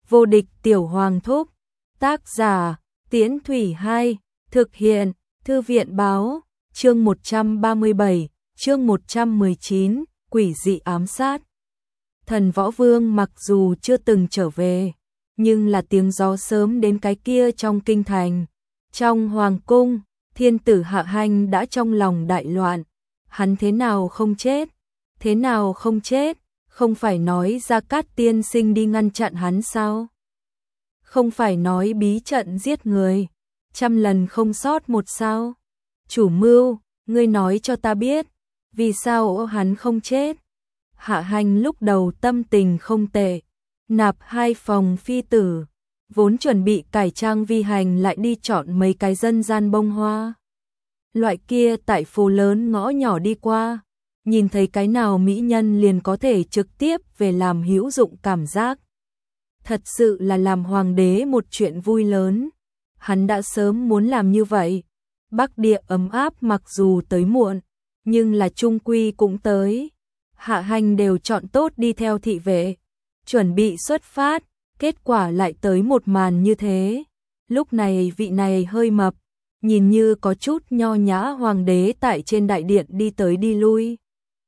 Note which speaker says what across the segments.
Speaker 1: Vô địch tiểu hoàng thúc. Tác giả, Tiễn Thủy 2, thực hiện, Thư viện báo, chương 137, chương 119, quỷ dị ám sát. Thần Võ Vương mặc dù chưa từng trở về, nhưng là tiếng gió sớm đến cái kia trong kinh thành. Trong hoàng cung, thiên tử Hạ Hành đã trong lòng đại loạn. Hắn thế nào không chết? Thế nào không chết? Không phải nói Gia Cát tiên sinh đi ngăn chặn hắn sao? Không phải nói bí trận giết người, 100 lần không sót một sao? Chủ mưu, ngươi nói cho ta biết, vì sao hắn không chết? Hạ Hành lúc đầu tâm tình không tệ, nạp 2 phòng phi tử, vốn chuẩn bị cải trang vi hành lại đi chọn mấy cái dân gian bông hoa. Loại kia tại phố lớn ngõ nhỏ đi qua, nhìn thấy cái nào mỹ nhân liền có thể trực tiếp về làm hữu dụng cảm giác. Thật sự là làm hoàng đế một chuyện vui lớn. Hắn đã sớm muốn làm như vậy. Bắc địa ấm áp mặc dù tới muộn, nhưng là trung quy cũng tới. Hạ Hành đều chọn tốt đi theo thị vệ, chuẩn bị xuất phát, kết quả lại tới một màn như thế. Lúc này vị này hơi mập, nhìn như có chút nho nhã hoàng đế tại trên đại điện đi tới đi lui.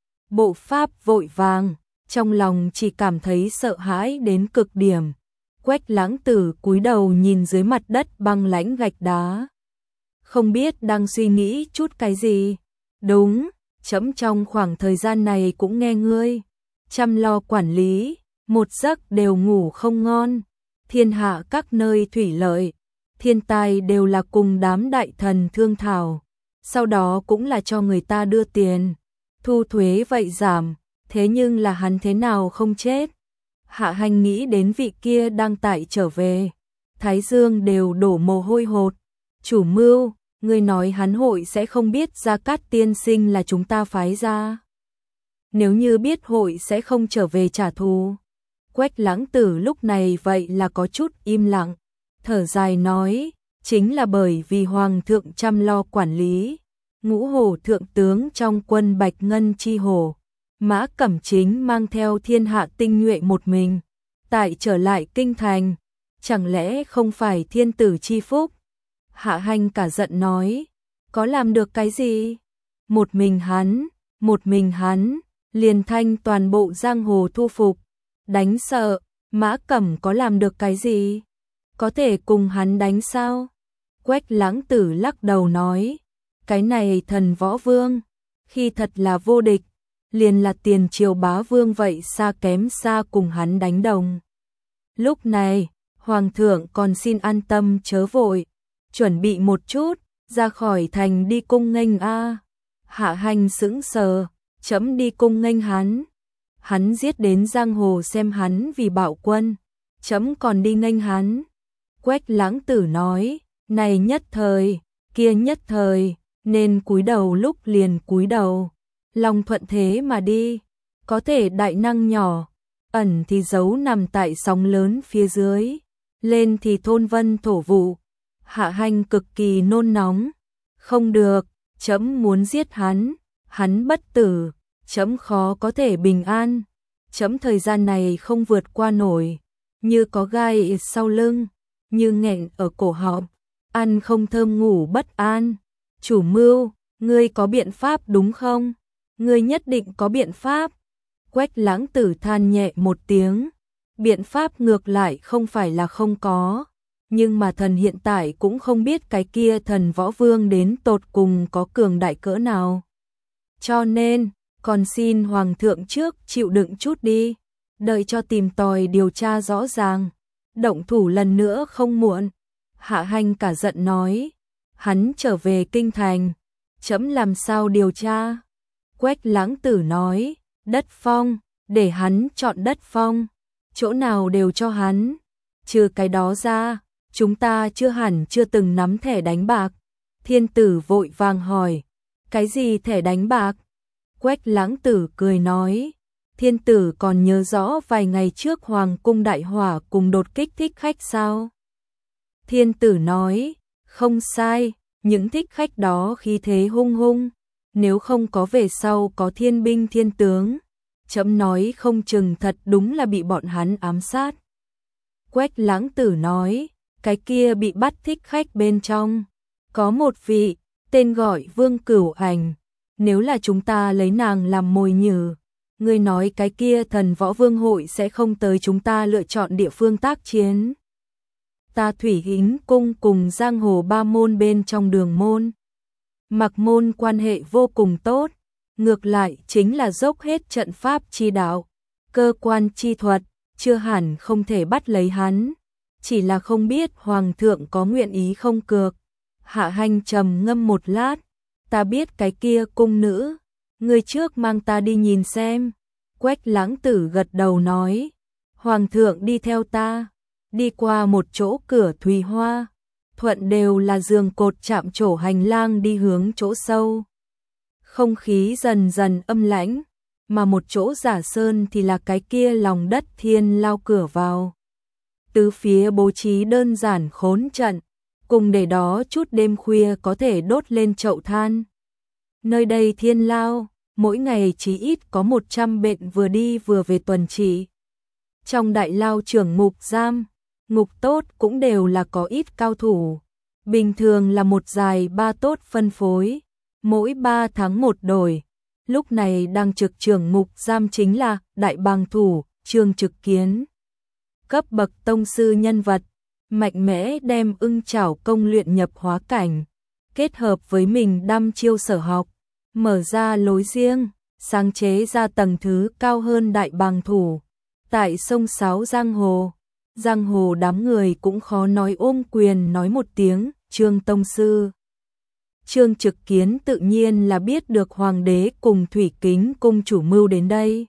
Speaker 1: Bộ pháp vội vàng, trong lòng chỉ cảm thấy sợ hãi đến cực điểm. Quách Lãng Tử cúi đầu nhìn dưới mặt đất băng lãnh gạch đá. Không biết đang suy nghĩ chút cái gì. Đúng, trẫm trong khoảng thời gian này cũng nghe ngươi chăm lo quản lý, một giấc đều ngủ không ngon. Thiên hạ các nơi thủy lợi, thiên tai đều là cùng đám đại thần thương thảo. Sau đó cũng là cho người ta đưa tiền, thu thuế vậy giảm, thế nhưng là hắn thế nào không chết? Hạ Hành nghĩ đến vị kia đang tại trở về, thái dương đều đổ mồ hôi hột. Chủ mưu, ngươi nói hắn hội sẽ không biết Gia Cát tiên sinh là chúng ta phái ra. Nếu như biết hội sẽ không trở về trả thù. Quách Lãng Tử lúc này vậy là có chút im lặng, thở dài nói, chính là bởi vì hoàng thượng chăm lo quản lý. Ngũ hổ thượng tướng trong quân Bạch Ngân chi hổ, Mã Cẩm Chính mang theo thiên hạ tinh nhuệ một mình, tại trở lại kinh thành, chẳng lẽ không phải thiên tử chi phúc? Hạ Hành cả giận nói, có làm được cái gì? Một mình hắn, liền thanh toàn bộ giang hồ thu phục, đánh sợ, Mã Cẩm có làm được cái gì? Có thể cùng hắn đánh sao? Quách Lãng Tử lắc đầu nói, cái này Thần Võ Vương, khi thật là vô địch, liền là tiền triều bá vương vậy xa kém xa cùng hắn đánh đồng. Lúc này, hoàng thượng còn xin an tâm chớ vội, chuẩn bị một chút, ra khỏi thành đi cung nghênh a. Hạ Hành sững sờ, trẫm đi cung nghênh hắn. Hắn giết đến giang hồ xem hắn vì bạo quân, trẫm còn đi nghênh hắn. Quách Lãng Tử nói, này nhất thời, kia nhất thời, nên cúi đầu lúc liền cúi đầu, lòng thuận thế mà đi, có thể đại năng nhỏ, ẩn thì giấu nằm tại sóng lớn phía dưới, lên thì thôn vân thổ vụ. Hạ Hành cực kỳ nôn nóng, không được, trẫm muốn giết hắn, hắn bất tử, trẫm khó có thể bình an, trẫm thời gian này không vượt qua nổi, như có gai sau lưng, như nghẹn ở cổ họng, ăn không thơm ngủ bất an. Chủ mưu, ngươi có biện pháp đúng không? Ngươi nhất định có biện pháp. Quách Lãng Tử than nhẹ một tiếng, biện pháp ngược lại không phải là không có, nhưng mà thần hiện tại cũng không biết cái kia Thần Võ Vương đến tột cùng có cường đại cỡ nào. Cho nên, còn xin hoàng thượng trước chịu đựng chút đi, đợi cho tìm tòi điều tra rõ ràng, động thủ lần nữa không muộn. Hạ Hành cả giận nói, hắn trở về kinh thành, trẫm làm sao điều tra? Quách Lãng Tử nói, đất phong, để hắn chọn đất phong, chỗ nào đều cho hắn, trừ cái đó ra, chúng ta chưa từng nắm thẻ đánh bạc. Thiên tử vội vàng hỏi, cái gì thẻ đánh bạc? Quách Lãng Tử cười nói, thiên tử còn nhớ rõ vài ngày trước hoàng cung đại hỏa cùng đột kích thích khách sao? Thiên tử nói, không sai, những thích khách đó khí thế hung hung, nếu không có về sau có thiên binh thiên tướng, trẫm nói không chừng thật đúng là bị bọn hắn ám sát. Quách Lãng Tử nói, cái kia bị bắt thích khách bên trong. Có một vị, tên gọi Vương Cửu Ảnh, nếu là chúng ta lấy nàng làm mồi nhử, ngươi nói cái kia thần võ vương hội sẽ không tới chúng ta lựa chọn địa phương tác chiến. Ta Thủy Hính cung cùng giang hồ ba môn bên trong Đường môn, Mặc môn quan hệ vô cùng tốt, ngược lại chính là dốc hết trận pháp chi đạo, cơ quan chi thuật, chưa hẳn không thể bắt lấy hắn, chỉ là không biết hoàng thượng có nguyện ý không cược. Hạ Hành trầm ngâm một lát, ta biết cái kia cung nữ, người trước mang ta đi nhìn xem. Quách Lãng Tử gật đầu nói, hoàng thượng đi theo ta, đi qua một chỗ cửa thùy hoa, thuận đều là giường cột chạm trổ hành lang đi hướng chỗ sâu. Không khí dần dần âm lãnh, mà một chỗ giả sơn thì là cái kia lòng đất thiên lao cửa vào. Tứ phía bố trí đơn giản khốn trận, cùng để đó chút đêm khuya có thể đốt lên chậu than. Nơi đây thiên lao, mỗi ngày chỉ ít có 100 bệnh vừa đi vừa về tuần trị. Trong đại lao trưởng ngục giam, ngục tốt cũng đều là có ít cao thủ. Bình thường là một dài 3 tốt phân phối, mỗi 3 tháng một đổi. Lúc này đang trực trưởng ngục giam chính là đại bàng thủ, Trương Trực Kiến. Cấp bậc tông sư nhân vật, mạnh mẽ đem ưng chảo công luyện nhập hóa cảnh, kết hợp với mình đăm chiêu sở học, mở ra lối riêng, sáng chế ra tầng thứ cao hơn đại bàng thủ. Tại sông Sáo giang hồ đám người cũng khó nói ôm quyền nói một tiếng, Trương tông sư. Trương Trực Kiến tự nhiên là biết được hoàng đế cùng Thủy Kính cung chủ mưu đến đây.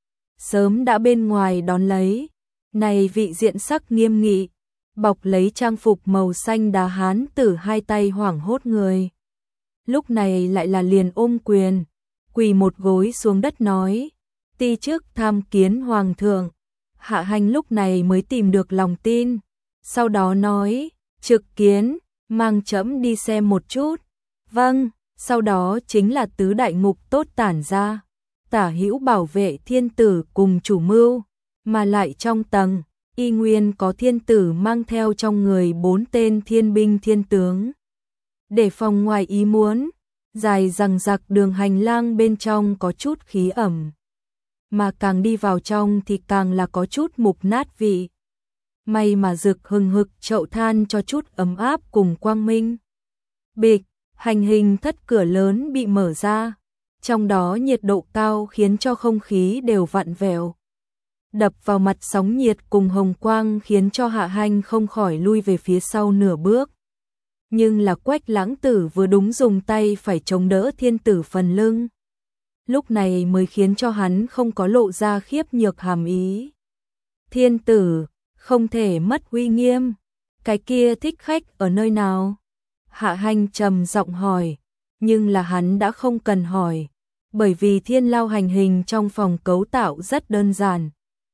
Speaker 1: Sớm đã bên ngoài đón lấy, này vị diện sắc nghiêm nghị, bọc lấy trang phục màu xanh đá hán tử hai tay hoảng hốt người. Lúc này lại là liền ôm quyền, quỳ một gối xuống đất nói, ti chức tham kiến hoàng thượng. Hạ Hành lúc này mới tìm được lòng tin, sau đó nói, Trực Kiến, mang trẫm đi xem một chút. Vâng, sau đó chính là tứ đại ngục tốt tản ra, tả hữu bảo vệ thiên tử cùng chủ mưu, mà lại trong tầng, y nguyên có thiên tử mang theo trong người 4 tên thiên binh thiên tướng. Để phòng ngoài ý muốn, dài rằng rặc đường hành lang bên trong có chút khí ẩm, mà càng đi vào trong thì càng là có chút mục nát vị. May mà rực hừng hực chậu than cho chút ấm áp cùng quang minh. Bịch, hành hình thất cửa lớn bị mở ra, trong đó nhiệt độ cao khiến cho không khí đều vặn vẹo. Đập vào mặt sóng nhiệt cùng hồng quang khiến cho Hạ Hành không khỏi lui về phía sau nửa bước. Nhưng là Quách Lãng Tử vừa đúng dùng tay phải chống đỡ thiên tử phần lưng. Lúc này mới khiến cho hắn không có lộ ra khiếp nhược hàm ý. Thiên tử, không thể mất uy nghiêm, cái kia thích khách ở nơi nào? Hạ Hành trầm giọng hỏi, nhưng là hắn đã không cần hỏi, bởi vì thiên lao hành hình trong phòng cấu tạo rất đơn giản.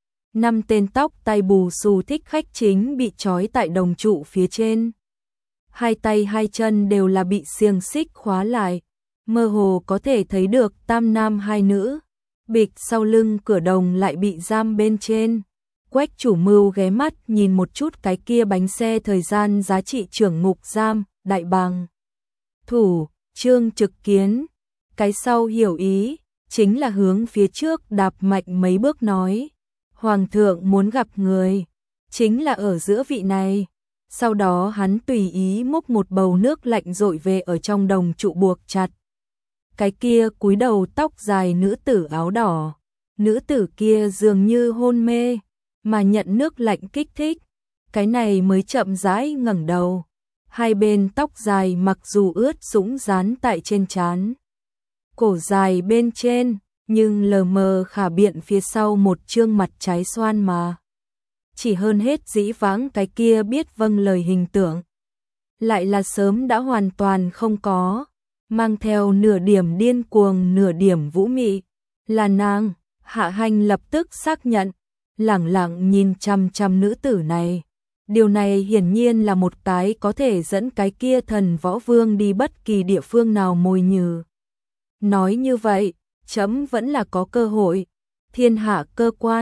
Speaker 1: 5 tên tóc tai bù xù thích khách chính bị trói tại đồng trụ phía trên. Hai tay hai chân đều là bị xiềng xích khóa lại, mơ hồ có thể thấy được tam nam hai nữ. Bịch sau lưng cửa đồng lại bị giam bên trên. Quách chủ mưu ghé mắt nhìn một chút cái kia bánh xe thời gian giá trị trưởng ngục giam, đại bàng thủ, Trương Trực Kiến. Cái sau hiểu ý, chính là hướng phía trước đạp mạnh mấy bước nói, hoàng thượng muốn gặp người, chính là ở giữa vị này. Sau đó hắn tùy ý múc một bầu nước lạnh dội về ở trong đồng trụ buộc chặt. Cái kia cúi đầu tóc dài nữ tử áo đỏ, nữ tử kia dường như hôn mê, mà nhận nước lạnh kích thích, cái này mới chậm rãi ngẩng đầu. Hai bên tóc dài mặc dù ướt sũng dán tại trên trán, cổ dài bên trên, nhưng lờ mờ khả biện phía sau một trương mặt trái xoan mà. Chỉ hơn hết dĩ vãng cái kia biết vâng lời hình tượng, lại là sớm đã hoàn toàn không có, mang theo nửa điểm điên cuồng nửa điểm vũ mị, là nàng. Hạ Hành lập tức xác nhận, lẳng lặng nhìn chăm chăm nữ tử này. Điều này hiển nhiên là một cái có thể dẫn cái kia thần võ vương đi bất kỳ địa phương nào mồi nhử. Nói như vậy, trẫm vẫn là có cơ hội. Thiên hạ cơ quan,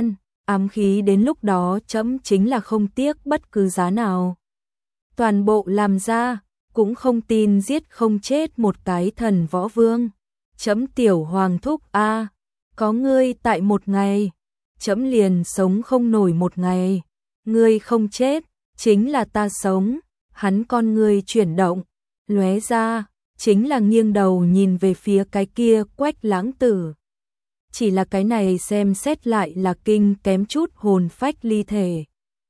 Speaker 1: ám khí đến lúc đó trẫm chính là không tiếc bất cứ giá nào. Toàn bộ làm ra, cũng không tin giết không chết một cái thần võ vương. Trẫm tiểu hoàng thúc a, có ngươi tại một ngày, trẫm liền sống không nổi một ngày. Ngươi không chết, chính là ta sống. Hắn con ngươi chuyển động, lóe ra, chính là nghiêng đầu nhìn về phía cái kia Quách Lãng Tử. Chỉ là cái này xem xét lại là kinh kém chút hồn phách ly thể.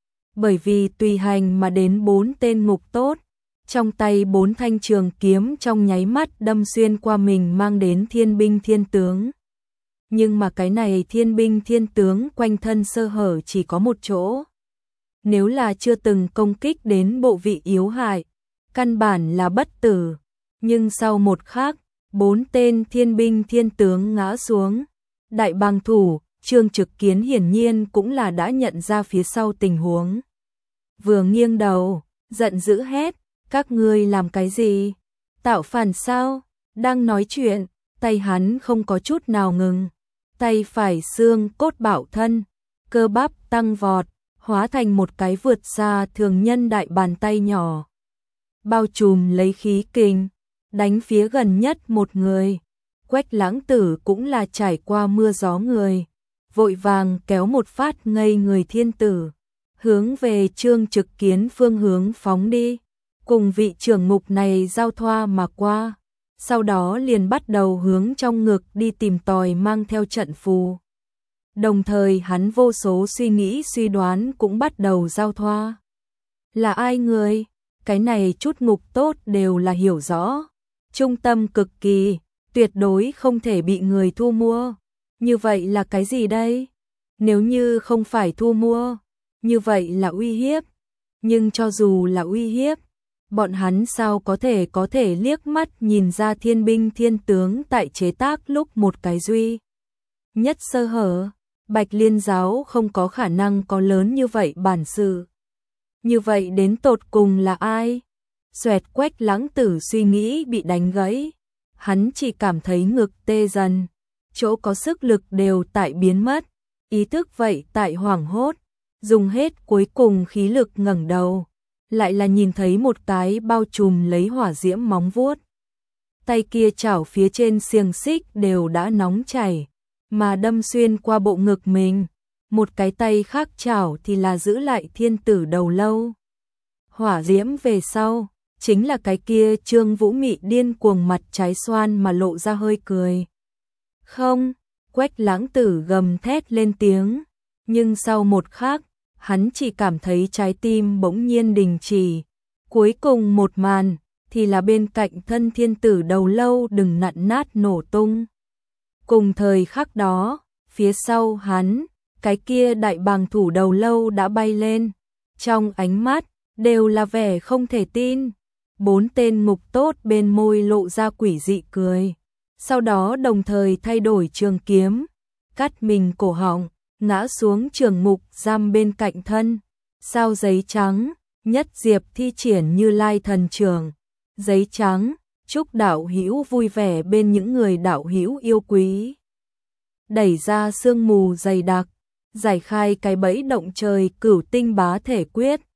Speaker 1: Bởi vì tùy hành mà đến 4 tên ngục tốt, trong tay 4 thanh trường kiếm trong nháy mắt đâm xuyên qua mình mang đến thiên binh thiên tướng. Nhưng mà cái này thiên binh thiên tướng quanh thân sơ hở chỉ có một chỗ. Nếu là chưa từng công kích đến bộ vị yếu hại, căn bản là bất tử. Nhưng sau một khắc, 4 tên thiên binh thiên tướng ngã xuống. Đại bàng thủ, Trương Trực Kiến hiển nhiên cũng là đã nhận ra phía sau tình huống. Vừa nghiêng đầu, giận dữ hét, các ngươi làm cái gì? Tạo phản sao? Đang nói chuyện, tay hắn không có chút nào ngừng. Tay phải xương cốt bảo thân, cơ bắp tăng vọt, hóa thành một cái vượt xa thường nhân đại bàn tay nhỏ. Bao trùm lấy khí kình, đánh phía gần nhất một người. Quách Lãng Tử cũng là trải qua mưa gió người, vội vàng kéo một phát ngây người thiên tử, hướng về Trương Trực Kiến phương hướng phóng đi, cùng vị trưởng ngục này giao thoa mà qua, sau đó liền bắt đầu hướng trong ngực đi tìm tòi mang theo trận phù. Đồng thời hắn vô số suy nghĩ suy đoán cũng bắt đầu giao thoa. Là ai người? Cái này chút ngục tốt đều là hiểu rõ, trung tâm cực kỳ, tuyệt đối không thể bị người thu mua. Như vậy là cái gì đây? Nếu như không phải thu mua, như vậy là uy hiếp. Nhưng cho dù là uy hiếp, bọn hắn sao có thể liếc mắt nhìn ra thiên binh thiên tướng tại chế tác lúc một cái duy nhất sơ hở. Bạch Liên giáo không có khả năng có lớn như vậy bản sự. Như vậy đến tột cùng là ai? Xoẹt, Quách Lãng Tử suy nghĩ bị đánh gãy. Hắn chỉ cảm thấy ngực tê dần, chỗ có sức lực đều tại biến mất, ý thức vậy tại hoảng hốt, dùng hết cuối cùng khí lực ngẩng đầu, lại là nhìn thấy một cái bao trùm lấy hỏa diễm móng vuốt. Tay kia chảo phía trên xiềng xích đều đã nóng chảy, mà đâm xuyên qua bộ ngực mình, một cái tay khác chảo thì là giữ lại thiên tử đầu lâu. Hỏa diễm về sau, chính là cái kia Trương Vũ Mị điên cuồng mặt trái xoan mà lộ ra hơi cười. Không, Quách Lãng Tử gầm thét lên tiếng, nhưng sau một khắc, hắn chỉ cảm thấy trái tim bỗng nhiên đình chỉ. Cuối cùng một màn, thì là bên cạnh thân thiên tử đầu lâu đừng nặn nát nổ tung. Cùng thời khắc đó, phía sau hắn, cái kia đại bàng thủ đầu lâu đã bay lên, trong ánh mắt, đều là vẻ không thể tin. 4 tên ngục tốt bên môi lộ ra quỷ dị cười, sau đó đồng thời thay đổi trường kiếm, cắt mình cổ họng, ngã xuống trường ngục giam bên cạnh thân. Sao giấy trắng, nhất diệp thi triển Như Lai thần trường, giấy trắng, chúc đạo hữu vui vẻ bên những người đạo hữu yêu quý. Đẩy ra sương mù dày đặc, giải khai cái bẫy động trời cửu tinh bá thể quyết,